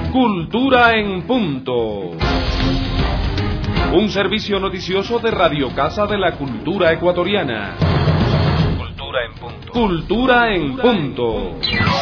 Cultura en Punto. Un servicio noticioso de Radio Casa de la Cultura Ecuatoriana. Cultura en Punto. Cultura en Punto.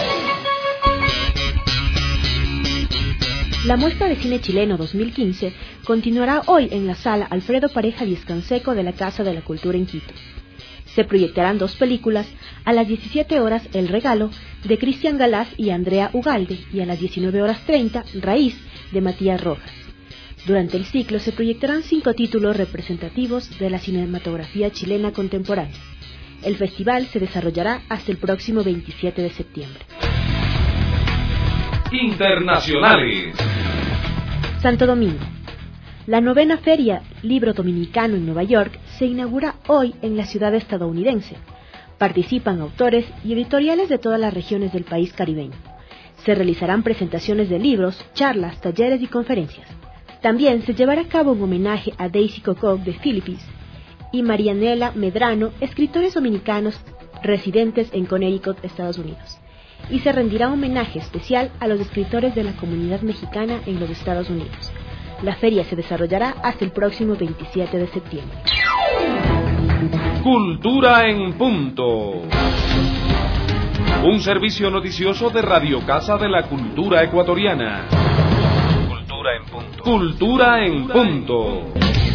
La muestra de cine chileno 2015 continuará hoy en la sala Alfredo Pareja Viescanseco de la Casa de la Cultura en Quito. Se proyectarán dos películas: a las 17 horas El Regalo, de Cristian Galaz y Andrea Ugalde, y a las 19:30 Raíz, de Matías Rojas. Durante el ciclo se proyectarán 5 títulos representativos de la cinematografía chilena contemporánea. El festival se desarrollará hasta el próximo 27 de septiembre. Internacionales. Santo Domingo. La 9ª Feria Libro Dominicano en Nueva York se inaugura hoy en la ciudad estadounidense. Participan autores y editoriales de todas las regiones del país caribeño. Se realizarán presentaciones de libros, charlas, talleres y conferencias. También se llevará a cabo un homenaje a Daisy Cococ de Philippines y Marianela Medrano, escritores dominicanos residentes en Connecticut, Estados Unidos. Y se rendirá homenaje especial a los escritores de la comunidad mexicana en los Estados Unidos. La feria se desarrollará hasta el próximo 27 de septiembre. Cultura en Punto. Un servicio noticioso de Radio Casa de la Cultura Ecuatoriana. Cultura en Punto. Cultura en Punto.